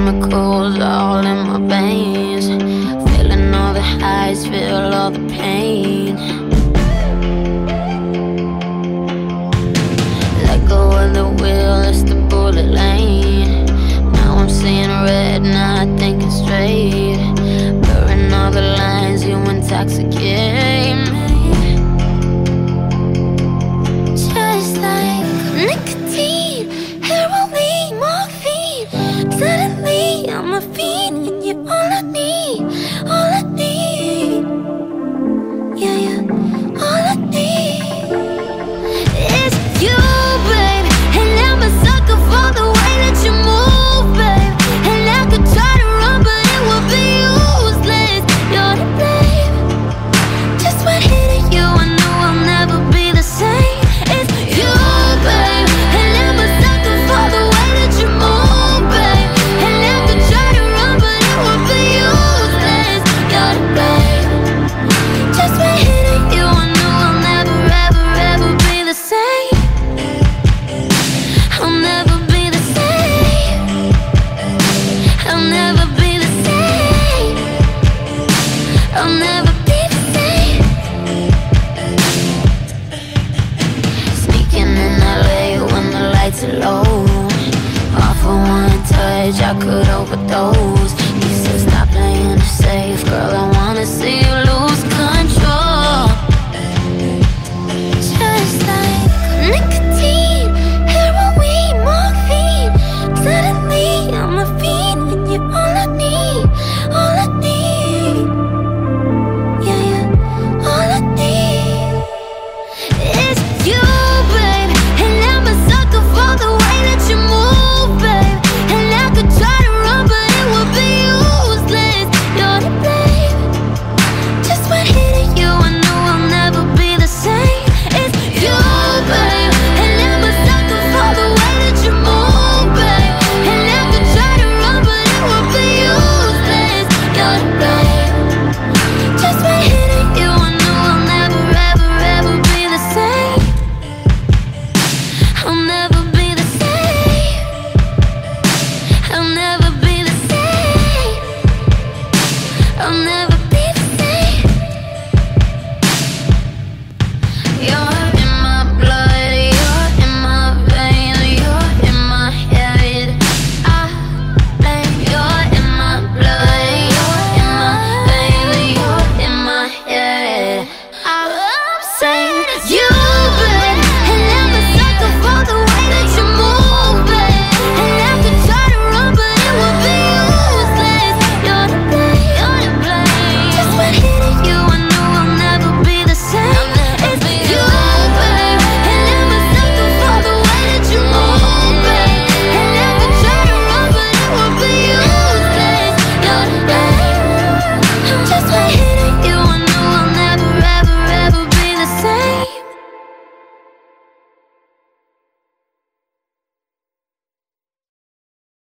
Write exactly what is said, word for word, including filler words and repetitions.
chemicals all in my veins, feeling all the highs, feel all the pain. Let go of the wheel, it's the bullet lane. Now I'm seeing red, not thinking straight. Blurring all the lines, you intoxicate me. Just like nicotine, heroin, morphine. Suddenly I'm a fiend, and you're all I need, all I need. Yeah, yeah, all I need is you, babe. And I'm a sucker for the way that you move, babe. And I could try to run, but it would be useless. You're to blame. Just when hitting you, I knew I'll never be the same. It's you, babe. And I'm a sucker for the way that you move, babe. And I could try to run, but it would be useless. You're to blame. Just when hitting you, I knew I'll never, ever, ever be the same. I'll never be the same. I'll never be the same. I'll never be the same. Sneaking in L A when the lights are low. Off for one touch, I could overdose.